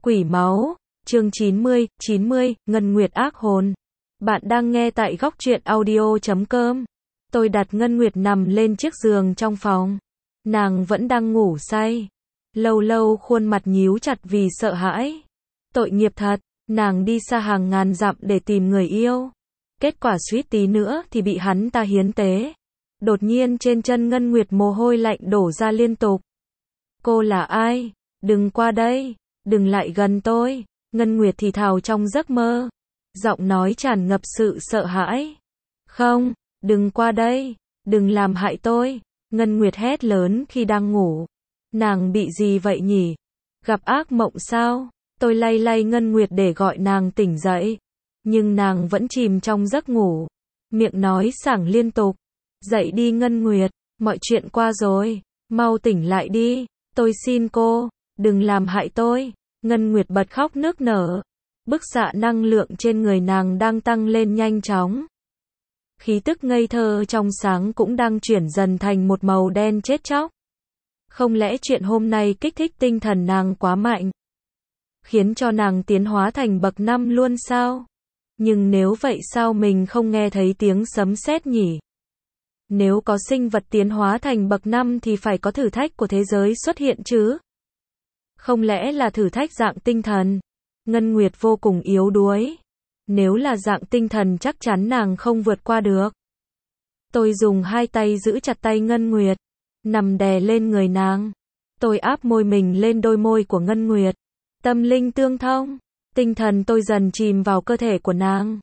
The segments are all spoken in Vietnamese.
Quỷ máu, chương 90, Ngân Nguyệt ác hồn. Bạn đang nghe tại góc truyện audio.com. Tôi đặt Ngân Nguyệt nằm lên chiếc giường trong phòng. Nàng vẫn đang ngủ say. Lâu lâu khuôn mặt nhíu chặt vì sợ hãi. Tội nghiệp thật, nàng đi xa hàng ngàn dặm để tìm người yêu. Kết quả suýt tí nữa thì bị hắn ta hiến tế. Đột nhiên trên chân Ngân Nguyệt mồ hôi lạnh đổ ra liên tục. Cô là ai? Đừng qua đây, đừng lại gần tôi. Ngân Nguyệt thì thào trong giấc mơ. Giọng nói tràn ngập sự sợ hãi. Không, đừng qua đây, đừng làm hại tôi. Ngân Nguyệt hét lớn khi đang ngủ. Nàng bị gì vậy nhỉ? Gặp ác mộng sao? Tôi lay lay Ngân Nguyệt để gọi nàng tỉnh dậy. Nhưng nàng vẫn chìm trong giấc ngủ. Miệng nói sảng liên tục. Dậy đi Ngân Nguyệt, mọi chuyện qua rồi. Mau tỉnh lại đi, tôi xin cô, đừng làm hại tôi. Ngân Nguyệt bật khóc nức nở. Bức xạ năng lượng trên người nàng đang tăng lên nhanh chóng. Khí tức ngây thơ trong sáng cũng đang chuyển dần thành một màu đen chết chóc. Không lẽ chuyện hôm nay kích thích tinh thần nàng quá mạnh, khiến cho nàng tiến hóa thành bậc 5 luôn sao? Nhưng nếu vậy sao mình không nghe thấy tiếng sấm sét nhỉ? Nếu có sinh vật tiến hóa thành bậc 5 thì phải có thử thách của thế giới xuất hiện chứ? Không lẽ là thử thách dạng tinh thần? Ngân Nguyệt vô cùng yếu đuối. Nếu là dạng tinh thần chắc chắn nàng không vượt qua được. Tôi dùng hai tay giữ chặt tay Ngân Nguyệt, nằm đè lên người nàng. Tôi áp môi mình lên đôi môi của Ngân Nguyệt. Tâm linh tương thông, tinh thần tôi dần chìm vào cơ thể của nàng.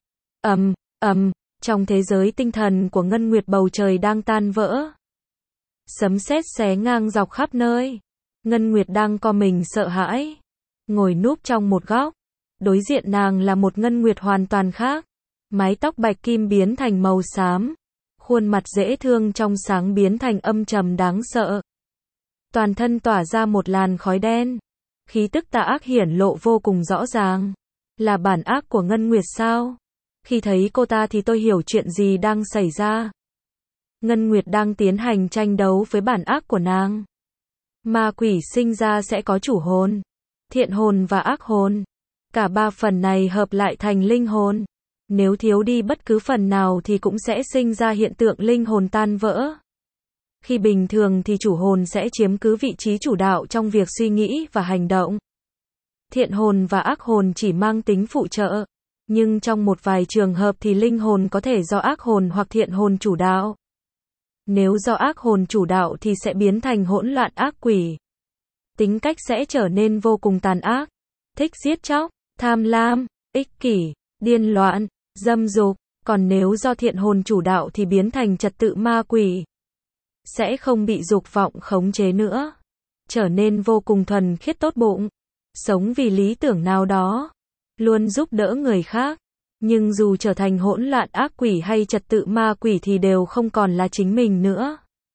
Trong thế giới tinh thần của Ngân Nguyệt bầu trời đang tan vỡ. Sấm sét xé ngang dọc khắp nơi. Ngân Nguyệt đang co mình sợ hãi, ngồi núp trong một góc. Đối diện nàng là một Ngân Nguyệt hoàn toàn khác. Mái tóc bạch kim biến thành màu xám. Khuôn mặt dễ thương trong sáng biến thành âm trầm đáng sợ. Toàn thân tỏa ra một làn khói đen. Khí tức tà ác hiển lộ vô cùng rõ ràng. Là bản ác của Ngân Nguyệt sao? Khi thấy cô ta thì tôi hiểu chuyện gì đang xảy ra. Ngân Nguyệt đang tiến hành tranh đấu với bản ác của nàng. Ma quỷ sinh ra sẽ có chủ hồn, thiện hồn và ác hồn. Cả ba phần này hợp lại thành linh hồn. Nếu thiếu đi bất cứ phần nào thì cũng sẽ sinh ra hiện tượng linh hồn tan vỡ. Khi bình thường thì chủ hồn sẽ chiếm cứ vị trí chủ đạo trong việc suy nghĩ và hành động. Thiện hồn và ác hồn chỉ mang tính phụ trợ. Nhưng trong một vài trường hợp thì linh hồn có thể do ác hồn hoặc thiện hồn chủ đạo. Nếu do ác hồn chủ đạo thì sẽ biến thành hỗn loạn ác quỷ. Tính cách sẽ trở nên vô cùng tàn ác, thích giết chóc, tham lam, ích kỷ, điên loạn, dâm dục. Còn nếu do thiện hồn chủ đạo thì biến thành trật tự ma quỷ. Sẽ không bị dục vọng khống chế nữa. Trở nên vô cùng thuần khiết tốt bụng. Sống vì lý tưởng nào đó. Luôn giúp đỡ người khác. Nhưng dù trở thành hỗn loạn ác quỷ hay trật tự ma quỷ thì đều không còn là chính mình nữa.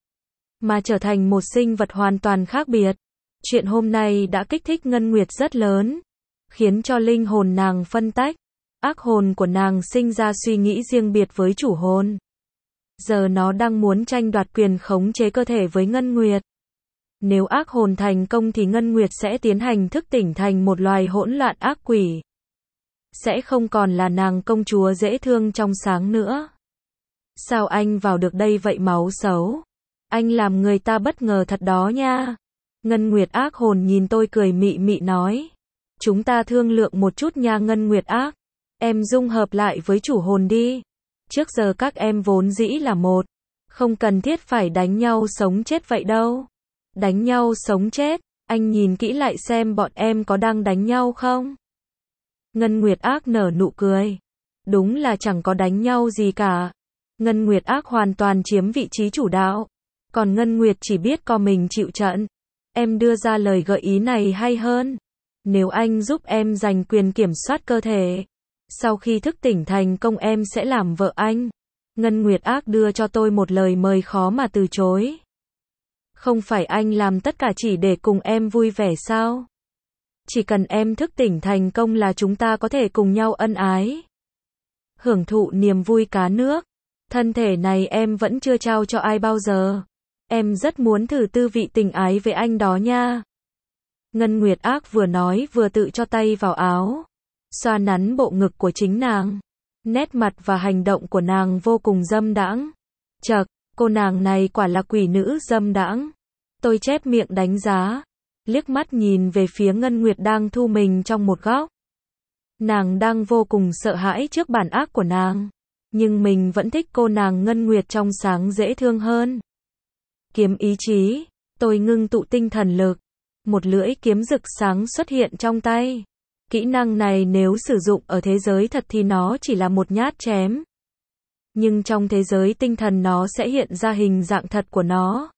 Mà trở thành một sinh vật hoàn toàn khác biệt. Chuyện hôm nay đã kích thích Ngân Nguyệt rất lớn. Khiến cho linh hồn nàng phân tách. Ác hồn của nàng sinh ra suy nghĩ riêng biệt với chủ hồn. Giờ nó đang muốn tranh đoạt quyền khống chế cơ thể với Ngân Nguyệt. Nếu ác hồn thành công thì Ngân Nguyệt sẽ tiến hành thức tỉnh thành một loài hỗn loạn ác quỷ. Sẽ không còn là nàng công chúa dễ thương trong sáng nữa. Sao anh vào được đây vậy máu xấu? Anh làm người ta bất ngờ thật đó nha. Ngân Nguyệt ác hồn nhìn tôi cười mị mị nói. Chúng ta thương lượng một chút nha Ngân Nguyệt ác. Em dung hợp lại với chủ hồn đi. Trước giờ các em vốn dĩ là một. Không cần thiết phải đánh nhau sống chết vậy đâu. Đánh nhau sống chết, anh nhìn kỹ lại xem bọn em có đang đánh nhau không? Ngân Nguyệt ác nở nụ cười. Đúng là chẳng có đánh nhau gì cả. Ngân Nguyệt ác hoàn toàn chiếm vị trí chủ đạo. Còn Ngân Nguyệt chỉ biết co mình chịu trận. Em đưa ra lời gợi ý này hay hơn. Nếu anh giúp em giành quyền kiểm soát cơ thể. Sau khi thức tỉnh thành công em sẽ làm vợ anh. Ngân Nguyệt ác đưa cho tôi một lời mời khó mà từ chối. Không phải anh làm tất cả chỉ để cùng em vui vẻ sao? Chỉ cần em thức tỉnh thành công là chúng ta có thể cùng nhau ân ái. Hưởng thụ niềm vui cá nước. Thân thể này em vẫn chưa trao cho ai bao giờ. Em rất muốn thử tư vị tình ái với anh đó nha. Ngân Nguyệt Ác vừa nói vừa tự cho tay vào áo, xoa nắn bộ ngực của chính nàng. Nét mặt và hành động của nàng vô cùng dâm đãng. Chậc, cô nàng này quả là quỷ nữ dâm đãng. Tôi chép miệng đánh giá, liếc mắt nhìn về phía Ngân Nguyệt đang thu mình trong một góc. Nàng đang vô cùng sợ hãi trước bản ác của nàng, nhưng mình vẫn thích cô nàng Ngân Nguyệt trong sáng dễ thương hơn. Kiếm ý chí, tôi ngưng tụ tinh thần lực, một lưỡi kiếm rực sáng xuất hiện trong tay. Kỹ năng này nếu sử dụng ở thế giới thật thì nó chỉ là một nhát chém. Nhưng trong thế giới tinh thần nó sẽ hiện ra hình dạng thật của nó.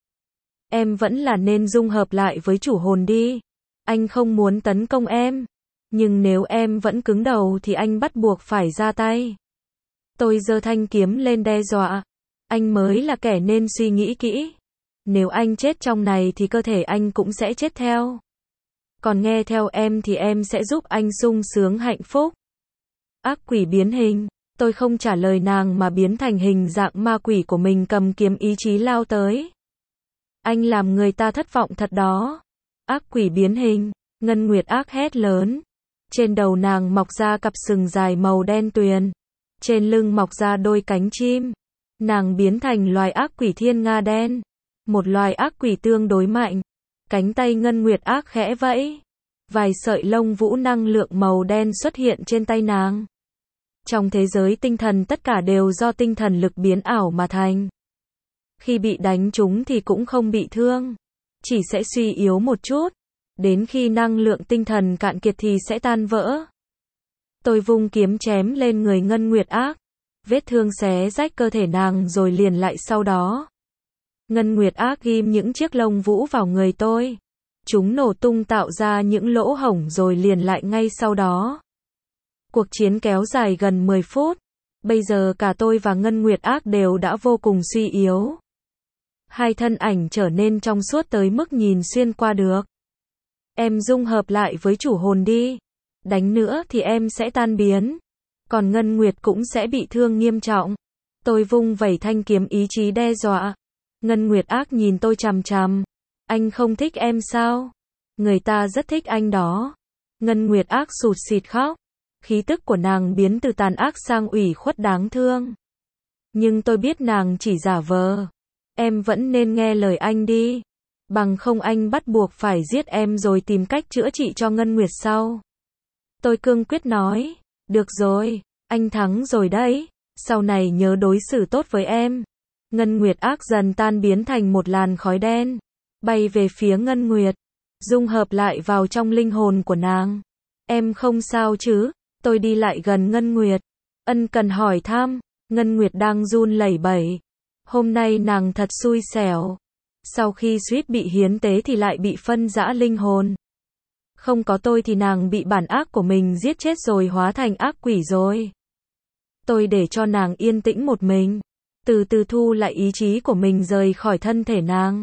Em vẫn là nên dung hợp lại với chủ hồn đi. Anh không muốn tấn công em. Nhưng nếu em vẫn cứng đầu thì anh bắt buộc phải ra tay. Tôi giơ thanh kiếm lên đe dọa. Anh mới là kẻ nên suy nghĩ kỹ. Nếu anh chết trong này thì cơ thể anh cũng sẽ chết theo. Còn nghe theo em thì em sẽ giúp anh sung sướng hạnh phúc. Ác quỷ biến hình. Tôi không trả lời nàng mà biến thành hình dạng ma quỷ của mình cầm kiếm ý chí lao tới. Anh làm người ta thất vọng thật đó. Ác quỷ biến hình. Ngân Nguyệt Ác hét lớn. Trên đầu nàng mọc ra cặp sừng dài màu đen tuyền. Trên lưng mọc ra đôi cánh chim. Nàng biến thành loài ác quỷ thiên nga đen. Một loài ác quỷ tương đối mạnh. Cánh tay Ngân Nguyệt Ác khẽ vẫy. Vài sợi lông vũ năng lượng màu đen xuất hiện trên tay nàng. Trong thế giới tinh thần tất cả đều do tinh thần lực biến ảo mà thành. Khi bị đánh trúng thì cũng không bị thương. Chỉ sẽ suy yếu một chút. Đến khi năng lượng tinh thần cạn kiệt thì sẽ tan vỡ. Tôi vung kiếm chém lên người Ngân Nguyệt Ác. Vết thương xé rách cơ thể nàng rồi liền lại sau đó. Ngân Nguyệt Ác ghim những chiếc lông vũ vào người tôi. Chúng nổ tung tạo ra những lỗ hổng rồi liền lại ngay sau đó. Cuộc chiến kéo dài gần 10 phút. Bây giờ cả tôi và Ngân Nguyệt Ác đều đã vô cùng suy yếu. Hai thân ảnh trở nên trong suốt tới mức nhìn xuyên qua được. Em dung hợp lại với chủ hồn đi. Đánh nữa thì em sẽ tan biến. Còn Ngân Nguyệt cũng sẽ bị thương nghiêm trọng. Tôi vung vẩy thanh kiếm ý chí đe dọa. Ngân Nguyệt Ác nhìn tôi chằm chằm. Anh không thích em sao? Người ta rất thích anh đó. Ngân Nguyệt Ác sụt sịt khóc. Khí tức của nàng biến từ tàn ác sang ủy khuất đáng thương. Nhưng tôi biết nàng chỉ giả vờ. Em vẫn nên nghe lời anh đi. Bằng không anh bắt buộc phải giết em rồi tìm cách chữa trị cho Ngân Nguyệt sau. Tôi cương quyết nói. Được rồi, anh thắng rồi đấy. Sau này nhớ đối xử tốt với em. Ngân Nguyệt Ác dần tan biến thành một làn khói đen. Bay về phía Ngân Nguyệt. Dung hợp lại vào trong linh hồn của nàng. Em không sao chứ? Tôi đi lại gần Ngân Nguyệt. Ân cần hỏi thăm. Ngân Nguyệt đang run lẩy bẩy. Hôm nay nàng thật xui xẻo. Sau khi suýt bị hiến tế thì lại bị phân rã linh hồn. Không có tôi thì nàng bị bản ác của mình giết chết rồi hóa thành ác quỷ rồi. Tôi để cho nàng yên tĩnh một mình. Từ từ thu lại ý chí của mình rời khỏi thân thể nàng.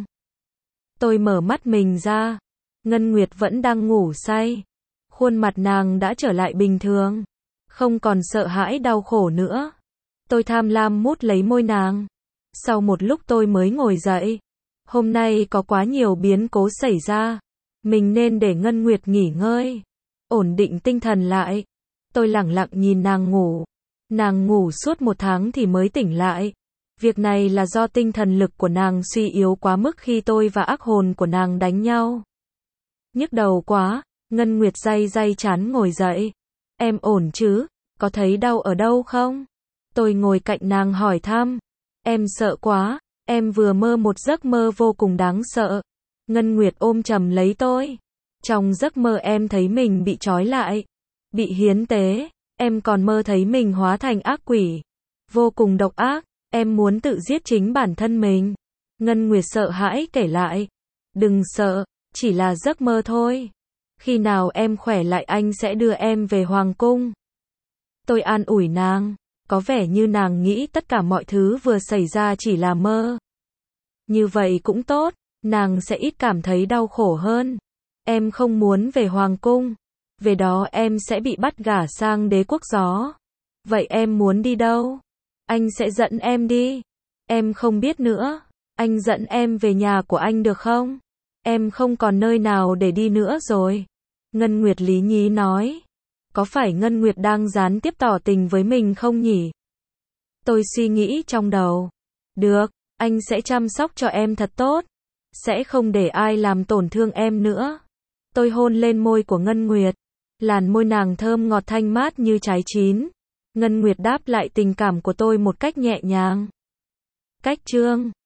Tôi mở mắt mình ra. Ngân Nguyệt vẫn đang ngủ say. Khuôn mặt nàng đã trở lại bình thường. Không còn sợ hãi đau khổ nữa. Tôi tham lam mút lấy môi nàng. Sau một lúc tôi mới ngồi dậy. Hôm nay có quá nhiều biến cố xảy ra. Mình nên để Ngân Nguyệt nghỉ ngơi. Ổn định tinh thần lại. Tôi lẳng lặng nhìn nàng ngủ. Nàng ngủ suốt 1 tháng thì mới tỉnh lại. Việc này là do tinh thần lực của nàng suy yếu quá mức khi tôi và ác hồn của nàng đánh nhau. Nhức đầu quá. Ngân Nguyệt day day chán ngồi dậy. Em ổn chứ? Có thấy đau ở đâu không? Tôi ngồi cạnh nàng hỏi thăm. Em sợ quá. Em vừa mơ một giấc mơ vô cùng đáng sợ. Ngân Nguyệt ôm chầm lấy tôi. Trong giấc mơ em thấy mình bị trói lại. Bị hiến tế. Em còn mơ thấy mình hóa thành ác quỷ. Vô cùng độc ác. Em muốn tự giết chính bản thân mình. Ngân Nguyệt sợ hãi kể lại. Đừng sợ. Chỉ là giấc mơ thôi. Khi nào em khỏe lại anh sẽ đưa em về hoàng cung. Tôi an ủi nàng. Có vẻ như nàng nghĩ tất cả mọi thứ vừa xảy ra chỉ là mơ. Như vậy cũng tốt. Nàng sẽ ít cảm thấy đau khổ hơn. Em không muốn về hoàng cung. Về đó em sẽ bị bắt gả sang đế quốc gió. Vậy em muốn đi đâu? Anh sẽ dẫn em đi. Em không biết nữa. Anh dẫn em về nhà của anh được không? Em không còn nơi nào để đi nữa rồi. Ngân Nguyệt lý nhí nói. Có phải Ngân Nguyệt đang gián tiếp tỏ tình với mình không nhỉ? Tôi suy nghĩ trong đầu. Được, anh sẽ chăm sóc cho em thật tốt. Sẽ không để ai làm tổn thương em nữa. Tôi hôn lên môi của Ngân Nguyệt. Làn môi nàng thơm ngọt thanh mát như trái chín. Ngân Nguyệt đáp lại tình cảm của tôi một cách nhẹ nhàng. Cách chương